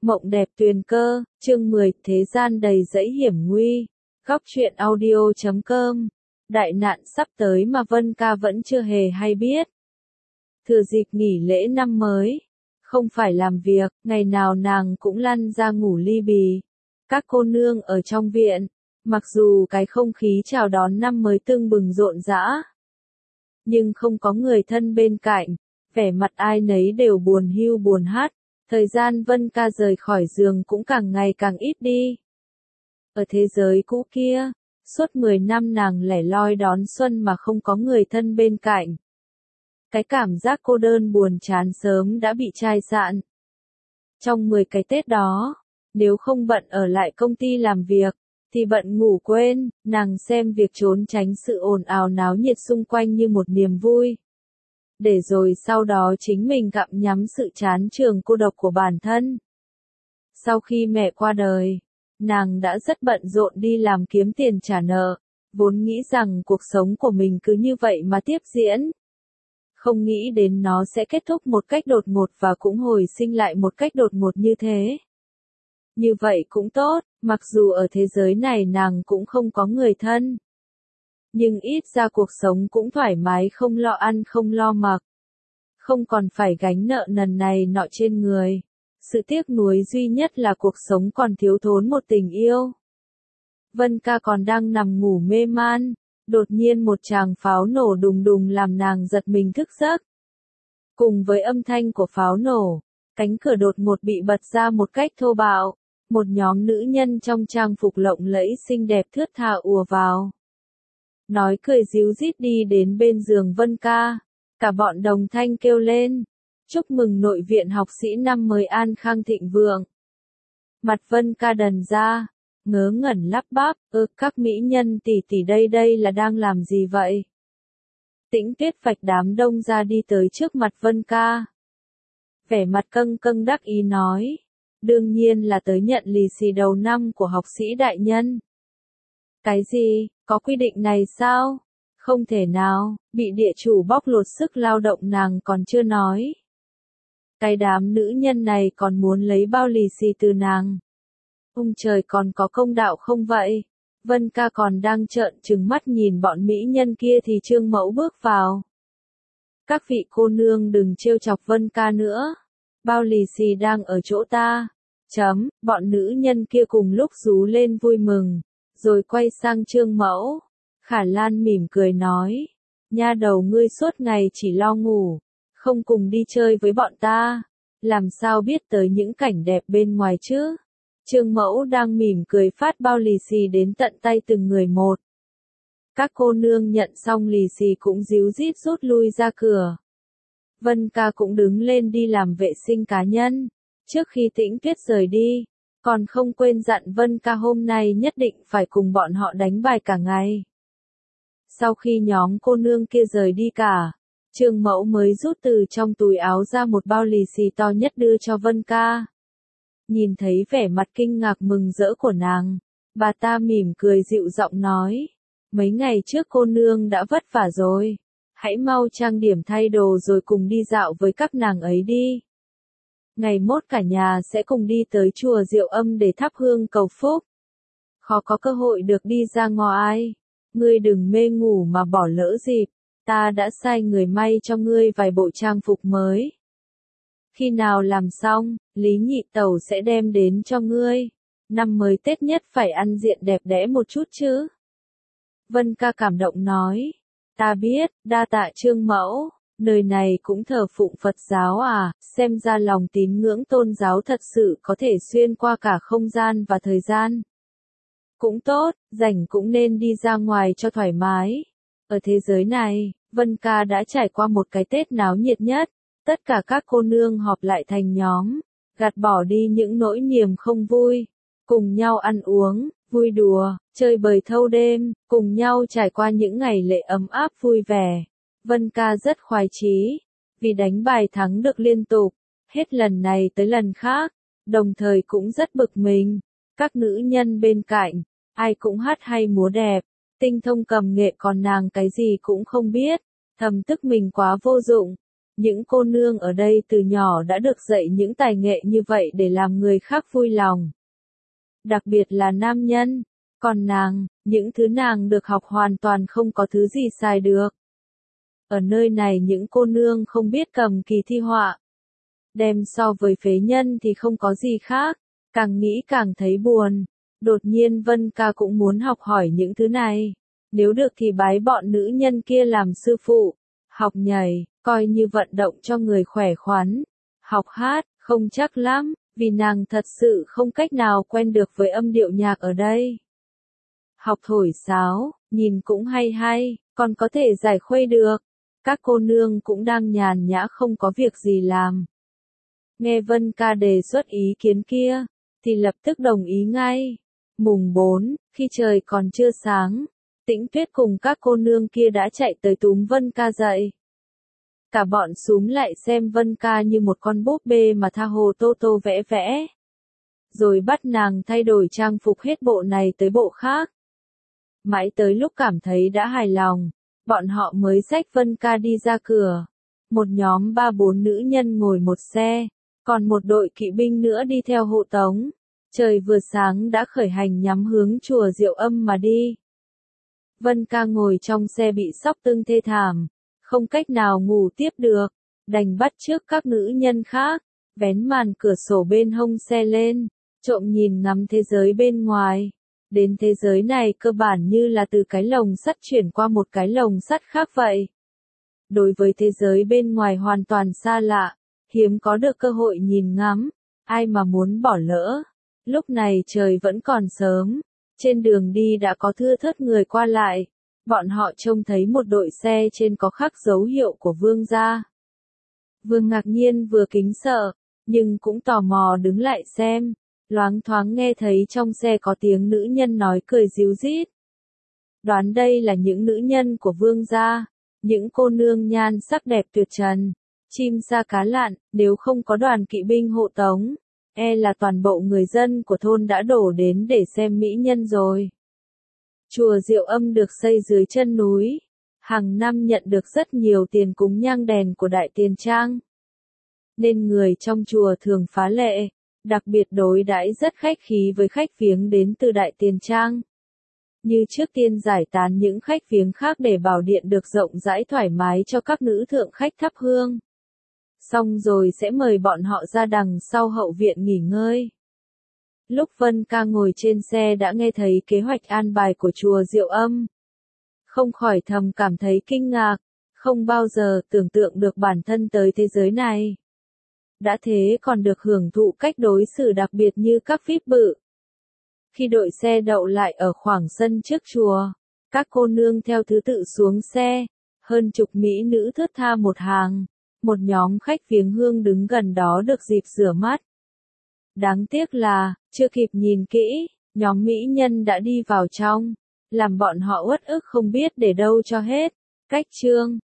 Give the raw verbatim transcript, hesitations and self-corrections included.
Mộng đẹp tuyền cơ, chương mười, thế gian đầy dẫy hiểm nguy. Góc truyện audio chấm com. Đại nạn sắp tới mà Vân Ca vẫn chưa hề hay biết. Thừa dịp nghỉ lễ năm mới, không phải làm việc, ngày nào nàng cũng lăn ra ngủ li bì. Các cô nương ở trong viện, mặc dù cái không khí chào đón năm mới tưng bừng rộn rã, nhưng không có người thân bên cạnh, vẻ mặt ai nấy đều buồn hiu buồn hắt. Thời gian Vân Ca rời khỏi giường cũng càng ngày càng ít đi. Ở thế giới cũ kia, suốt mười năm nàng lẻ loi đón xuân mà không có người thân bên cạnh. Cái cảm giác cô đơn buồn chán sớm đã bị chai sạn. Trong mười cái Tết đó, nếu không bận ở lại công ty làm việc, thì bận ngủ quên, nàng xem việc trốn tránh sự ồn ào náo nhiệt xung quanh như một niềm vui. Để rồi sau đó chính mình gặm nhắm sự chán trường cô độc của bản thân. Sau khi mẹ qua đời, nàng đã rất bận rộn đi làm kiếm tiền trả nợ, vốn nghĩ rằng cuộc sống của mình cứ như vậy mà tiếp diễn. Không nghĩ đến nó sẽ kết thúc một cách đột ngột và cũng hồi sinh lại một cách đột ngột như thế. Như vậy cũng tốt, mặc dù ở thế giới này nàng cũng không có người thân. Nhưng ít ra cuộc sống cũng thoải mái, không lo ăn không lo mặc. Không còn phải gánh nợ nần này nọ trên người. Sự tiếc nuối duy nhất là cuộc sống còn thiếu thốn một tình yêu. Vân Ca còn đang nằm ngủ mê man, đột nhiên một tràng pháo nổ đùng đùng làm nàng giật mình thức giấc. Cùng với âm thanh của pháo nổ, cánh cửa đột ngột bị bật ra một cách thô bạo, một nhóm nữ nhân trong trang phục lộng lẫy xinh đẹp thướt tha ùa vào. Nói cười ríu rít đi đến bên giường Vân Ca, cả bọn đồng thanh kêu lên, chúc mừng nội viện học sĩ năm mới an khang thịnh vượng. Mặt Vân Ca đần ra, ngớ ngẩn lắp bắp, ơ các mỹ nhân tỷ tỷ đây đây là đang làm gì vậy? Tĩnh Tuyết vạch đám đông ra đi tới trước mặt Vân Ca. Vẻ mặt căng căng đắc ý nói, đương nhiên là tới nhận lì xì đầu năm của học sĩ đại nhân. Cái gì, có quy định này sao? Không thể nào, bị địa chủ bóc lột sức lao động nàng còn chưa nói. Cái đám nữ nhân này còn muốn lấy bao lì xì từ nàng. Ông trời còn có công đạo không vậy? Vân Ca còn đang trợn trừng mắt nhìn bọn mỹ nhân kia thì Trương Mẫu bước vào. Các vị cô nương đừng trêu chọc Vân Ca nữa. Bao lì xì đang ở chỗ ta. Chấm, bọn nữ nhân kia cùng lúc rú lên vui mừng. Rồi quay sang Trương Mẫu. Khả Lan mỉm cười nói. Nha đầu ngươi suốt ngày chỉ lo ngủ. Không cùng đi chơi với bọn ta. Làm sao biết tới những cảnh đẹp bên ngoài chứ? Trương Mẫu đang mỉm cười phát bao lì xì đến tận tay từng người một. Các cô nương nhận xong lì xì cũng ríu rít rút lui ra cửa. Vân Ca cũng đứng lên đi làm vệ sinh cá nhân. Trước khi Tĩnh Tuyết rời đi, còn không quên dặn Vân Ca hôm nay nhất định phải cùng bọn họ đánh bài cả ngày. Sau khi nhóm cô nương kia rời đi cả, Trương Mẫu mới rút từ trong túi áo ra một bao lì xì to nhất đưa cho Vân Ca. Nhìn thấy vẻ mặt kinh ngạc mừng rỡ của nàng, bà ta mỉm cười dịu giọng nói, mấy ngày trước cô nương đã vất vả rồi, hãy mau trang điểm thay đồ rồi cùng đi dạo với các nàng ấy đi. Ngày mốt cả nhà sẽ cùng đi tới chùa Diệu Âm để thắp hương cầu phúc. Khó có cơ hội được đi ra ngoài, ngươi đừng mê ngủ mà bỏ lỡ dịp, ta đã sai người may cho ngươi vài bộ trang phục mới. Khi nào làm xong, Lý Nhị Tẩu sẽ đem đến cho ngươi. Năm mới Tết nhất phải ăn diện đẹp đẽ một chút chứ. Vân Ca cảm động nói. Ta biết, đa tạ Trương Mẫu, nơi này cũng thờ phụng Phật giáo à, xem ra lòng tín ngưỡng tôn giáo thật sự có thể xuyên qua cả không gian và thời gian. Cũng tốt, rảnh cũng nên đi ra ngoài cho thoải mái. Ở thế giới này, Vân Ca đã trải qua một cái Tết náo nhiệt nhất. Tất cả các cô nương họp lại thành nhóm, gạt bỏ đi những nỗi niềm không vui, cùng nhau ăn uống, vui đùa, chơi bời thâu đêm, cùng nhau trải qua những ngày lễ ấm áp vui vẻ. Vân Ca rất khoái chí, vì đánh bài thắng được liên tục, hết lần này tới lần khác, đồng thời cũng rất bực mình. Các nữ nhân bên cạnh, ai cũng hát hay múa đẹp, tinh thông cầm nghệ còn nàng cái gì cũng không biết, thầm tức mình quá vô dụng. Những cô nương ở đây từ nhỏ đã được dạy những tài nghệ như vậy để làm người khác vui lòng. Đặc biệt là nam nhân. Còn nàng, những thứ nàng được học hoàn toàn không có thứ gì xài được. Ở nơi này những cô nương không biết cầm kỳ thi họa. Đem so với phế nhân thì không có gì khác, càng nghĩ càng thấy buồn. Đột nhiên Vân Ca cũng muốn học hỏi những thứ này. Nếu được thì bái bọn nữ nhân kia làm sư phụ. Học nhảy, coi như vận động cho người khỏe khoắn. Học hát, không chắc lắm, vì nàng thật sự không cách nào quen được với âm điệu nhạc ở đây. Học thổi sáo, nhìn cũng hay hay, còn có thể giải khuây được. Các cô nương cũng đang nhàn nhã không có việc gì làm. Nghe Vân Ca đề xuất ý kiến kia, thì lập tức đồng ý ngay. Mùng bốn, khi trời còn chưa sáng, Tĩnh Tuyết cùng các cô nương kia đã chạy tới túm Vân Ca dậy. Cả bọn xúm lại xem Vân Ca như một con búp bê mà tha hồ tô tô vẽ vẽ. Rồi bắt nàng thay đổi trang phục hết bộ này tới bộ khác. Mãi tới lúc cảm thấy đã hài lòng, bọn họ mới xách Vân Ca đi ra cửa. Một nhóm ba bốn nữ nhân ngồi một xe, còn một đội kỵ binh nữa đi theo hộ tống. Trời vừa sáng đã khởi hành nhắm hướng chùa Diệu Âm mà đi. Vân Ca ngồi trong xe bị sốc tưng thê thảm, không cách nào ngủ tiếp được, đành bắt chước các nữ nhân khác, vén màn cửa sổ bên hông xe lên, trộm nhìn ngắm thế giới bên ngoài. Đến thế giới này cơ bản như là từ cái lồng sắt chuyển qua một cái lồng sắt khác vậy. Đối với thế giới bên ngoài hoàn toàn xa lạ, hiếm có được cơ hội nhìn ngắm, ai mà muốn bỏ lỡ. Lúc này trời vẫn còn sớm, trên đường đi đã có thưa thớt người qua lại, bọn họ trông thấy một đội xe trên có khắc dấu hiệu của Vương gia. Vừa ngạc nhiên vừa kính sợ, nhưng cũng tò mò đứng lại xem, loáng thoáng nghe thấy trong xe có tiếng nữ nhân nói cười ríu rít. Đoán đây là những nữ nhân của Vương gia, những cô nương nhan sắc đẹp tuyệt trần, chim sa cá lặn, nếu không có đoàn kỵ binh hộ tống. E là toàn bộ người dân của thôn đã đổ đến để xem mỹ nhân rồi. Chùa Diệu Âm được xây dưới chân núi, hàng năm nhận được rất nhiều tiền cúng nhang đèn của Đại Tiền Trang. Nên người trong chùa thường phá lệ, đặc biệt đối đãi rất khách khí với khách viếng đến từ Đại Tiền Trang. Như trước tiên giải tán những khách viếng khác để bảo điện được rộng rãi thoải mái cho các nữ thượng khách thắp hương. Xong rồi sẽ mời bọn họ ra đằng sau hậu viện nghỉ ngơi. Lúc Vân Ca ngồi trên xe đã nghe thấy kế hoạch an bài của chùa Diệu Âm. Không khỏi thầm cảm thấy kinh ngạc, không bao giờ tưởng tượng được bản thân tới thế giới này. Đã thế còn được hưởng thụ cách đối xử đặc biệt như các víp bự. Khi đội xe đậu lại ở khoảng sân trước chùa, các cô nương theo thứ tự xuống xe, hơn chục mỹ nữ thướt tha một hàng. Một nhóm khách viếng hương đứng gần đó được dịp rửa mắt. Đáng tiếc là, chưa kịp nhìn kỹ, nhóm mỹ nhân đã đi vào trong, làm bọn họ uất ức không biết để đâu cho hết. Cách chương